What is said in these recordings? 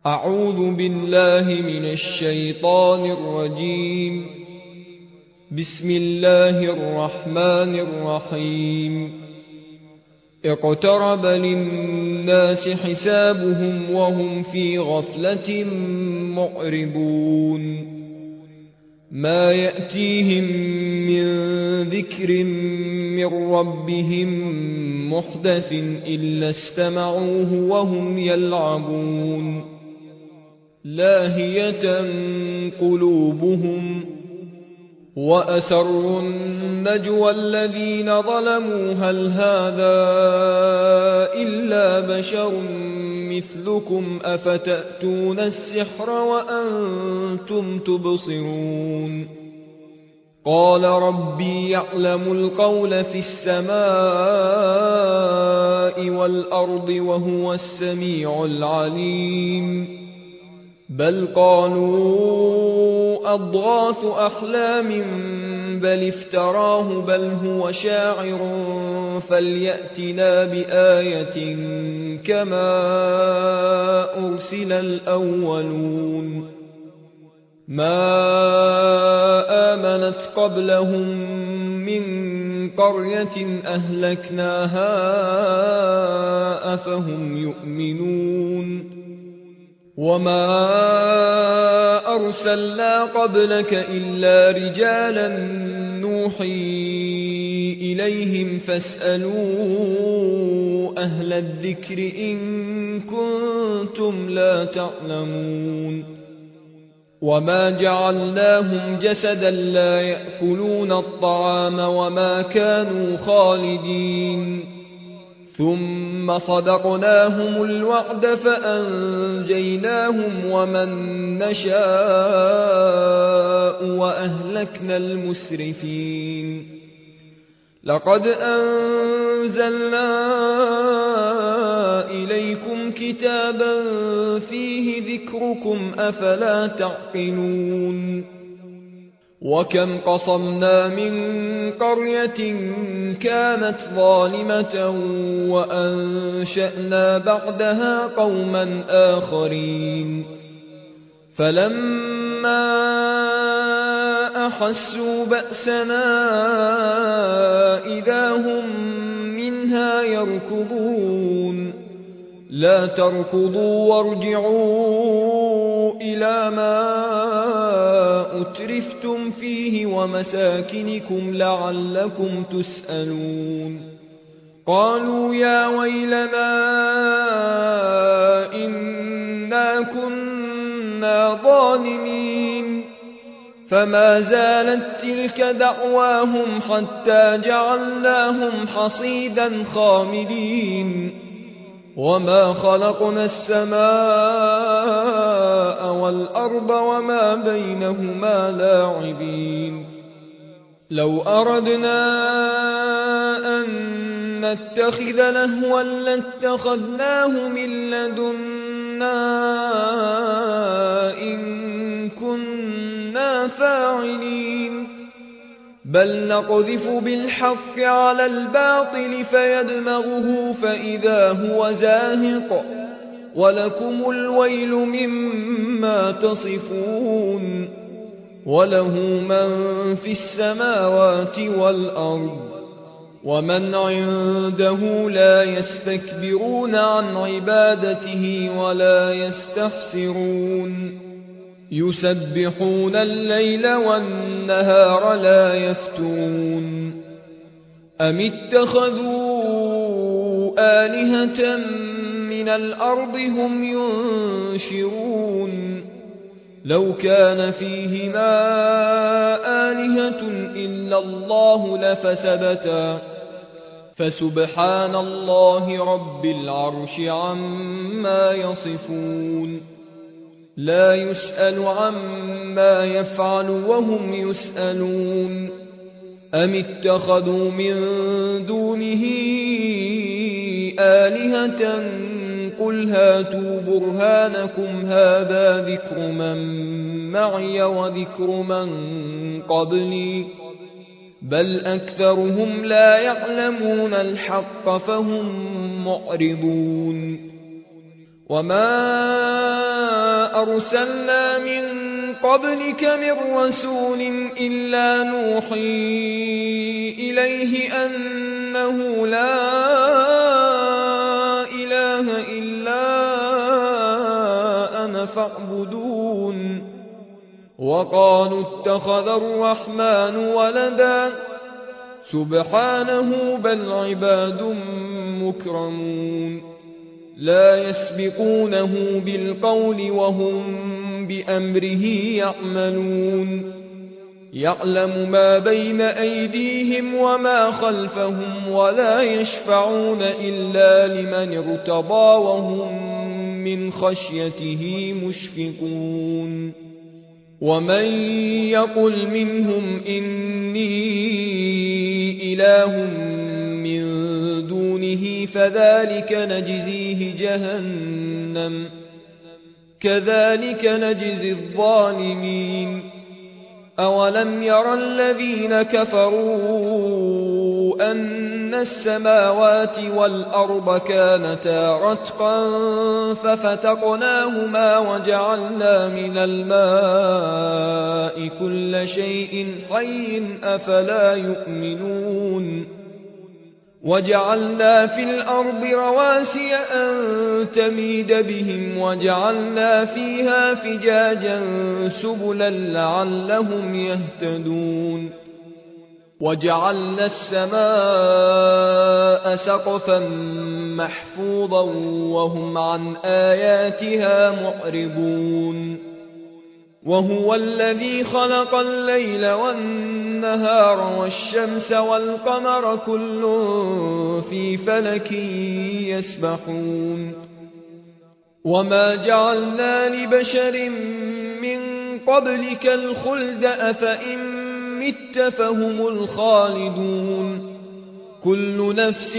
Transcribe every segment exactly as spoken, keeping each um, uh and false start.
أعوذ بالله من الشيطان الرجيم. بسم الله الرحمن الرحيم. اقترب للناس حسابهم وهم في غفلة معرضون. ما يأتيهم من ذكر من ربهم محدث إلا استمعوه وهم يلعبون. لاهية قلوبهم وأسروا النجوى الذين ظلموا هل هذا إلا بشر مثلكم أفتأتون السحر وأنتم تبصرون. قال ربي يعلم القول في السماء والأرض وهو السميع العليم. بل قالوا أضغاث أحلام بل افتراه بل هو شاعر فليأتنا بآية كما أرسل الأولون. ما آمنت قبلهم من قرية أهلكناها أفهم يؤمنون. وما أرسلنا قبلك إلا رجالا نوحي إليهم فاسألوا أهل الذكر إن كنتم لا تعلمون. وما جعلناهم جسدا لا يأكلون الطعام وما كانوا خالدين. ثم صدقناهم الوعد فأنجيناهم ومن نشاء وأهلكنا المسرفين. لقد أنزلنا إليكم كتابا فيه ذكركم أفلا تعقلون. وكم قصمنا من قرية كانت ظالمة وأنشأنا بعدها قوما آخرين. فلما أحسوا بأسنا إذا هم منها يركضون. لا تركضوا وارجعوا إلى ما أترفتم فيه ومساكنكم لعلكم تسألون. قالوا يا ويلنا إنا كنا ظالمين. فما زالت تلك دعواهم حتى جعلناهم حصيدا خامدين. وما خلقنا السماء والأرض وما بينهما لاعبين. لو أردنا أن نتخذ لهوا لاتخذناه من لدنا إن كنا فاعلين. بل نقذف بالحق على الباطل فيدمغه فإذا هو زاهق ولكم الويل مما تصفون. وله من في السماوات والأرض ومن عنده لا يستكبرون عن عبادته ولا يستحسرون. يسبحون الليل والنهار لا يفترون. أم اتخذوا آلهة من الأرض هم ينشرون. لو كان فيهما آلهة إلا الله لفسدتا فسبحان الله رب العرش عما يصفون. لا يسأل عما يفعل وهم يسألون. أم اتخذوا من دونه آلهة قل هاتوا برهانكم هذا ذكر من معي وذكر من قبلي بل أكثرهم لا يعلمون الحق فهم معرضون. وما أرسلنا من قبلك من رسول إلا نوحي إليه أنه لا إله إلا أنا فاعبدون وقالوا اتخذ الرحمن ولدا سبحانه بل عباد مكرمون لا يسبقونه بالقول وهم بأمره يعملون يعلم ما بين أيديهم وما خلفهم ولا يشفعون إلا لمن ارتضى وهم من خشيته مشفقون ومن يقل منهم إني إله من دونه فذلك نجزيه جهنم كذلك نجزي الظالمين أولم ير الذين كفروا أن السماوات والأرض كانتا رتقا ففتقناهما وجعلنا من الماء كل شيء حي أفلا يؤمنون وجعلنا في الأرض رواسي أن تميد بهم وجعلنا فيها فجاجا سبلا لعلهم يهتدون وجعلنا السماء سقفا محفوظا وهم عن آياتها معرضون وهو الذي خلق الليل والنهار والشمس والقمر كل في فلك يسبحون وما جعلنا لبشر من قبلك الخلد أفإن مت فهم الخالدون كل نفس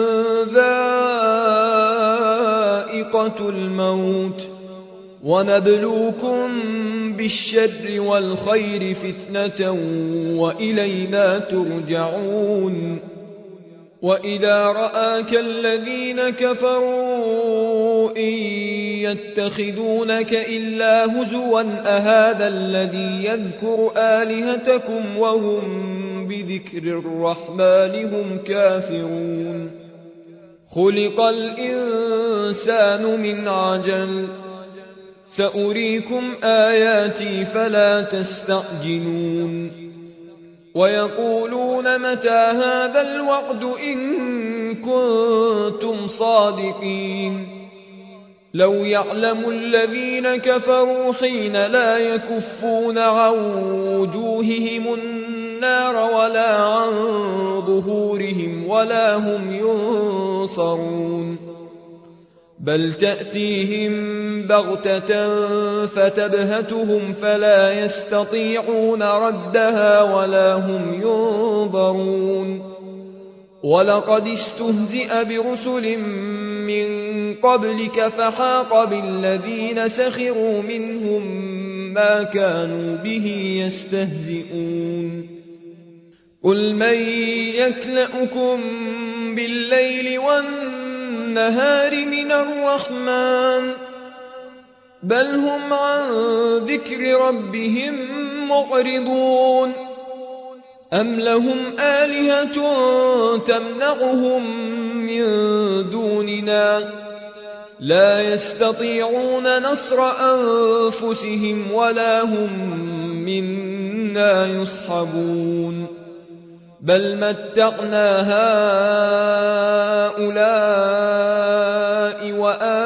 ذائقة الموت ونبلوكم بالشر والخير فتنة وإلينا ترجعون وإذا رآك الذين كفروا إن يتخذونك إلا هزوا أهذا الذي يذكر آلهتكم وهم بذكر الرحمن هم كافرون خلق الإنسان من عجل سأريكم آياتي فلا تستعجلون ويقولون متى هذا الوعد إن كنتم صادقين لو يعلم الذين كفروا حين لا يكفون عن وجوههم النار ولا عن ظهورهم ولا هم ينصرون بل تأتيهم بغتة فتبهتهم فلا يستطيعون ردها ولا هم ينظرون ولقد استهزئ برسل من قبلك فحاق بالذين سخروا منهم ما كانوا به يستهزئون قل من يكلؤكم بالليل والنهار من الرحمن بل هم عن ذكر ربهم معرضون أم لهم آلهة تمنعهم من دوننا لا يستطيعون نصر أنفسهم ولا هم منا يصحبون بل متعنا هؤلاء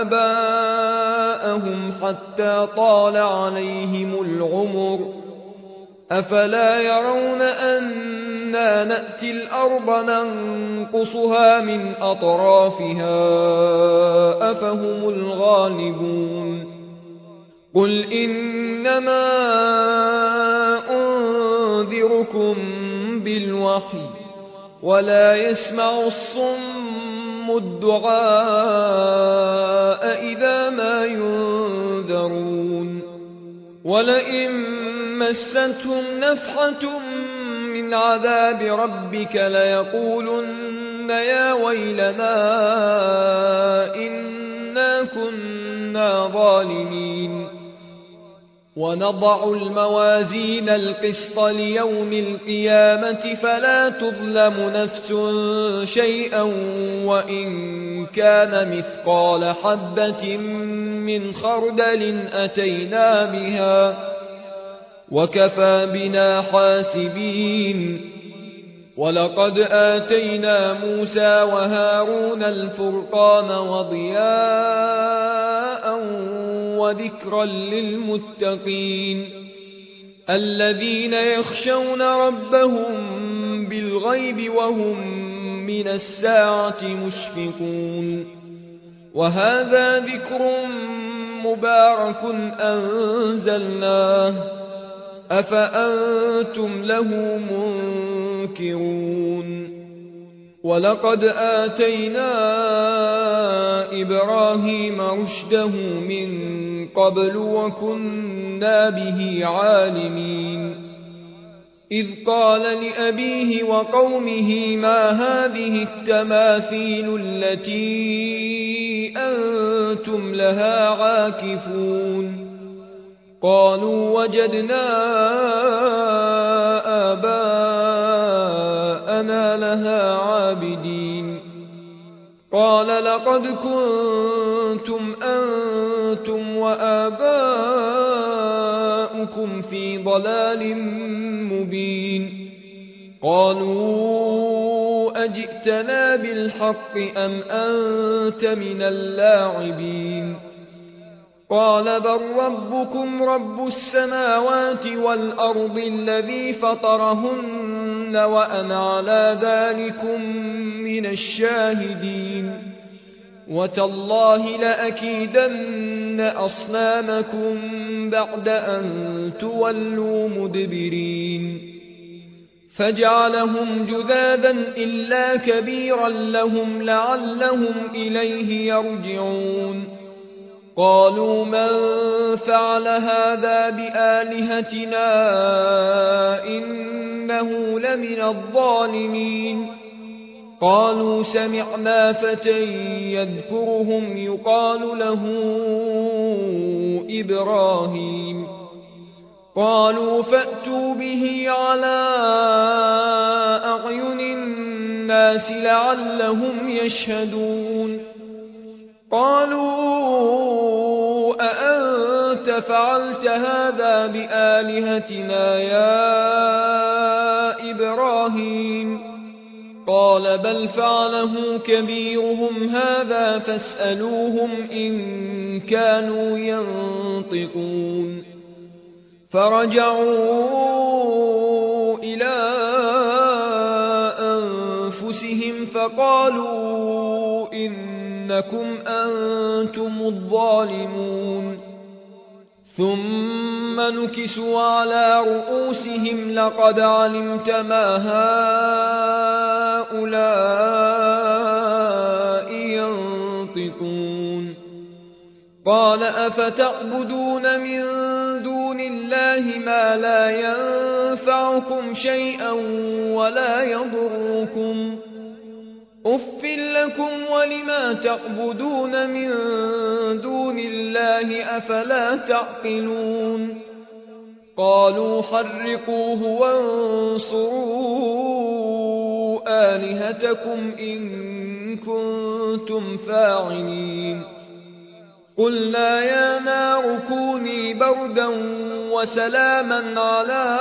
وآباءهم حتى طال عليهم العمر أفلا يرون أنا نأتي الأرض ننقصها من أطرافها أفهم الغالبون قل إنما أنذركم بالوحي ولا يسمع الصم الدعاء إذا ما ينذرون ولئن مستهم نفحة من عذاب ربك ليقولن يا ويلنا إنا كنا ظالمين ونضع الموازين القسط ليوم القيامة فلا تظلم نفس شيئا وإن كان مثقال حبة من خردل أتينا بها وكفى بنا حاسبين. ولقد آتينا موسى وهارون الفرقان وضياء وذكرا للمتقين الذين يخشون ربهم بالغيب وهم من الساعة مشفقون. وهذا ذكر مبارك أنزلناه أفأنتم له منكرون. ولقد آتينا إبراهيم رشده من قبل وكنا به عالمين إذ قال لأبيه وقومه ما هذه التماثيل التي أنتم لها عاكفون قالوا وجدنا آباءنا لها عابدين قال لقد كنتم أنتم وآباؤكم في ضلال مبين قالوا أجئتنا بالحق أم أنت من اللاعبين قال بل ربكم رب السماوات والأرض الذي فطرهن وأنا على ذلكم من الشاهدين وتالله لأكيدن أصنامكم بعد أن تولوا مدبرين فجعلهم جذاذا إلا كبيرا لهم لعلهم إليه يرجعون قالوا من فعل هذا بآلهتنا إنه لمن الظالمين قالوا سمعنا فتى يذكرهم يقال له إبراهيم قالوا فأتوا به على أعين الناس لعلهم يشهدون قالوا أأنت فعلت هذا بآلهتنا يا إبراهيم قال بل فعله كبيرهم هذا فاسألوهم إن كانوا ينطقون فرجعوا إلى أنفسهم فقالوا إنكم أنتم الظالمون ثم نكسوا على رؤوسهم لقد علمت ما هؤلاء ينطقون قال أفتعبدون من دون الله ما لا ينفعكم شيئا ولا يضركم أف لكم ولما تعبدون من دون الله أفلا تعقلون قالوا حرقوه وانصروا آلهتكم إن كنتم فاعلين قلنا يا نار كوني بردا وسلاما على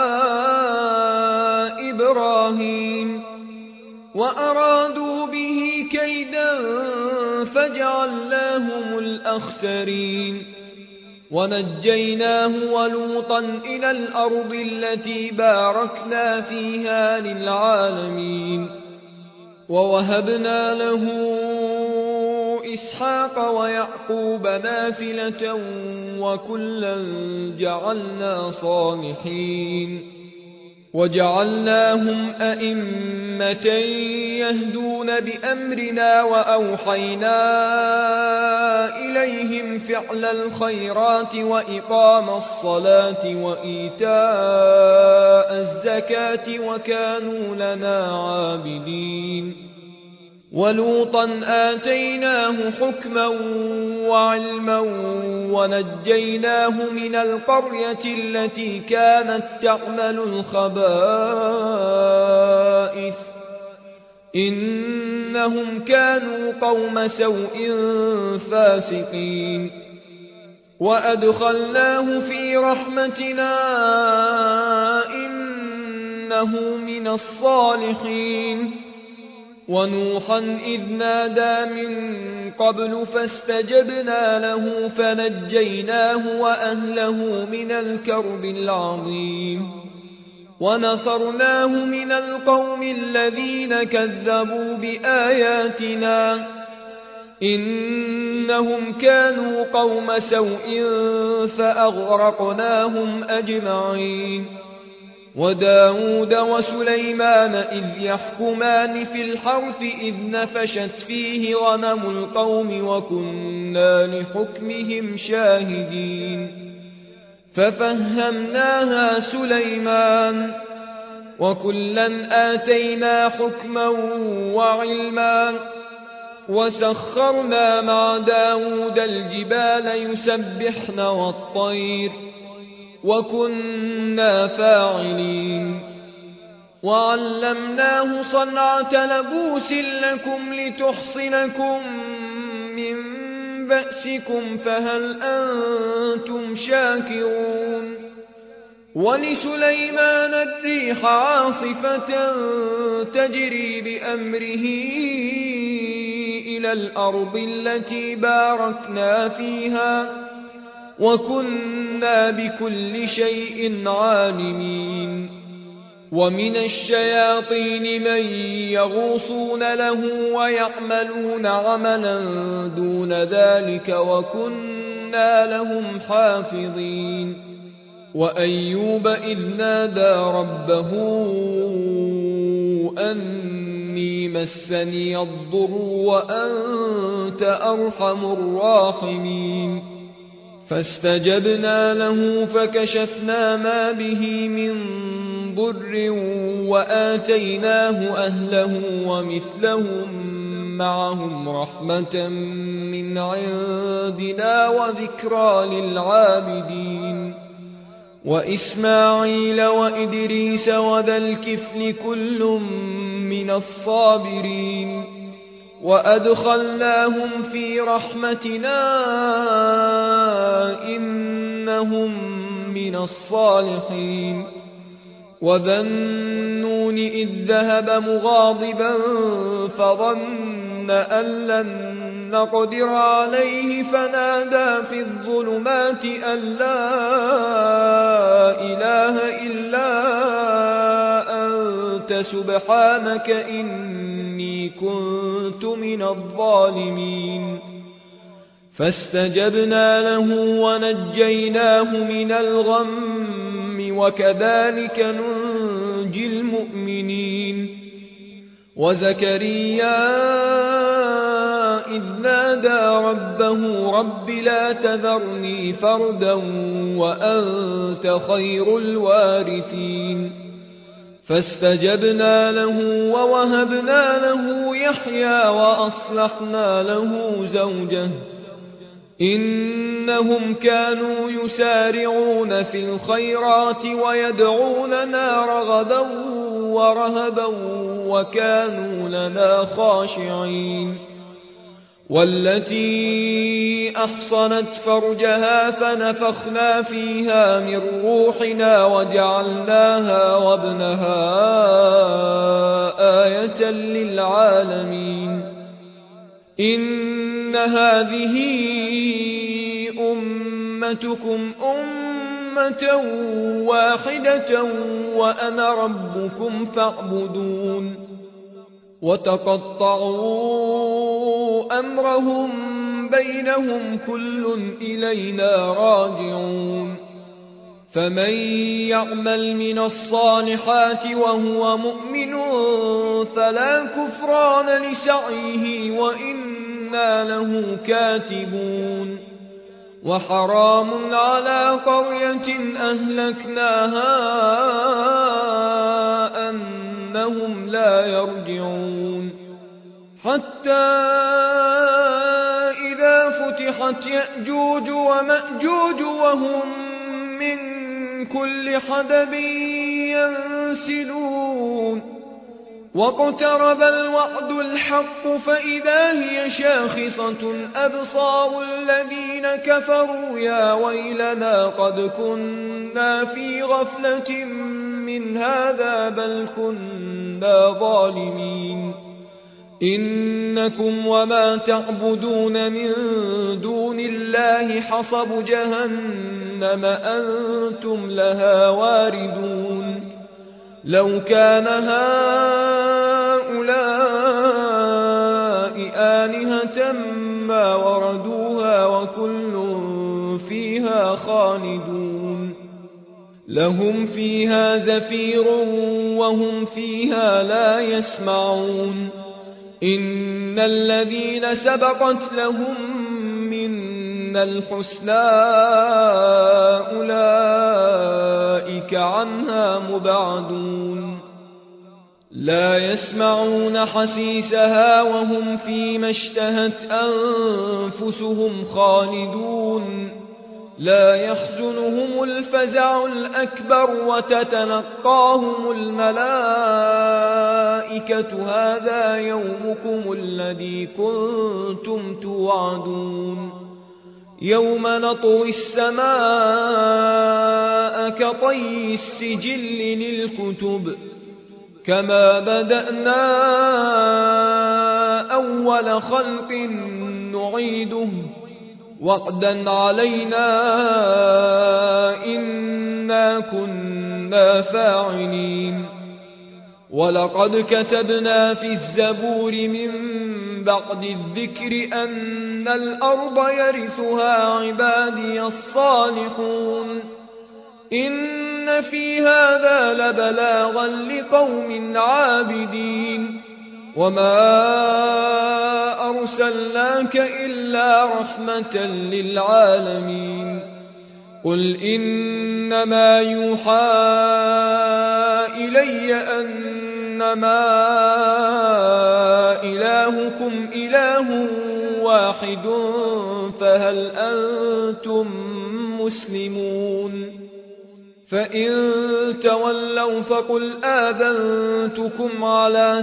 إبراهيم وأرادوا به كيدا فجعلناهم الأخسرين ونجيناه ولوطا إلى الأرض التي باركنا فيها للعالمين ووهبنا له إسحاق ويعقوب نافلة وكلا جعلنا صالحين وجعلناهم أئمة يهدون بأمرنا وأوحينا إليهم فعل الخيرات وإقام الصلاة وإيتاء الزكاة وكانوا لنا عابدين ولوطا آتيناه حكما وعلما ونجيناه من القرية التي كانت تعمل الخبائث إنهم كانوا قوم سوء فاسقين وأدخلناه في رحمتنا إنه من الصالحين ونوحا إذ نادى من قبل فاستجبنا له فنجيناه وأهله من الكرب العظيم ونصرناه من القوم الذين كذبوا بآياتنا إنهم كانوا قوم سوء فأغرقناهم أجمعين وداود وسليمان إذ يحكمان في الحرث إذ نفشت فيه غنم القوم وكنا لحكمهم شاهدين ففهمناها سليمان وكلا آتينا حكما وعلما وسخرنا مع داود الجبال يسبحن والطير وكنا فاعلين وعلمناه صنعة لبوس لكم لتحصنكم من بأسكم فهل أنتم شاكرون ولسليمان الريح عاصفة تجري بأمره إلى الأرض التي باركنا فيها وكنا بكل شيء عالمين ومن الشياطين من يغوصون له ويعملون عملا دون ذلك وكنا لهم حافظين وأيوب إذ نادى ربه أني مسني الضر وأنت أرحم الراحمين فاستجبنا له فكشفنا ما به من ضر وآتيناه أهله ومثلهم معهم رحمة من عندنا وذكرى للعابدين وإسماعيل وإدريس وذا الكفل كل من الصابرين وأدخلناهم في رحمتنا إنهم من الصالحين وذا النون إذ ذهب مغاضبا فظن أن لن نقدر عليه فنادى في الظلمات أن لا إله إلا أنت سبحانك إني كنت من الظالمين فاستجبنا له ونجيناه من الغم وكذلك ننجي المؤمنين وزكريا إذ نادى ربه رب لا تذرني فردا وأنت خير الوارثين فاستجبنا له ووهبنا له يحيى وأصلحنا له زوجه إنهم كانوا يسارعون في الخيرات ويدعوننا رغبا ورهبا وكانوا لنا خاشعين والتي أحصنت فرجها فنفخنا فيها من روحنا وجعلناها وابنها آية للعالمين إن هذه أمتكم أمة واحدة وأنا ربكم فاعبدون وتقطعوا أمرهم بينهم كل إلينا راجعون فمن يعمل من الصالحات وهو مؤمن فلا كفران لسعيه وإنا له كاتبون وحرام على قرية أهلكناها أنهم لا يرجعون حتى إذا فتح وفتحت يأجوج ومأجوج وهم من كل حدب ينسلون واقترب الوعد الحق فإذا هي شاخصة أبصار الذين كفروا يا ويلنا قد كنا في غفلة من هذا بل كنا ظالمين إنكم وما تعبدون من دون الله حصب جهنم أنتم لها واردون لو كان هؤلاء آلهة ما وردوها وكل فيها خالدون لهم فيها زفير وهم فيها لا يسمعون إن الذين سبقت لهم منا الحسنى أولئك عنها مبعدون لا يسمعون حسيسها وهم فيما اشتهت أنفسهم خالدون لا يحزنهم الفزع الأكبر وتتلقاهم الملائكة هذا يومكم الذي كنتم توعدون يوم نطوي السماء كطي السجل للكتب كما بدأنا أول خلق نعيده وعدا علينا إنا كنا فاعلين ولقد كتبنا في الزبور من بعد الذكر أن الأرض يرثها عبادي الصالحون إن في هذا لبلاغا لقوم عابدين وما أرسلناك إلا رحمة للعالمين قل إنما يوحى إلي أنما إلهكم إله واحد فهل أنتم مسلمون فإن تولوا فقل آذنتكم على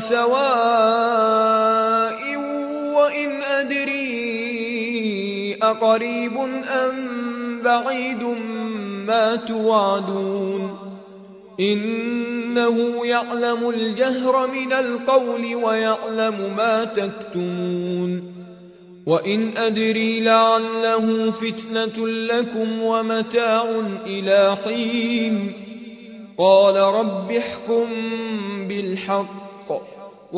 سواء وإن أدري أقريب أم بعيد ما توعدون إنه يعلم الجهر من القول ويعلم ما تكتمون وإن أدري لعله فتنة لكم ومتاع إلى حين قال رب احكم بالحق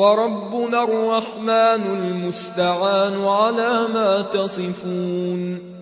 وربنا الرحمن المستعان على ما تصفون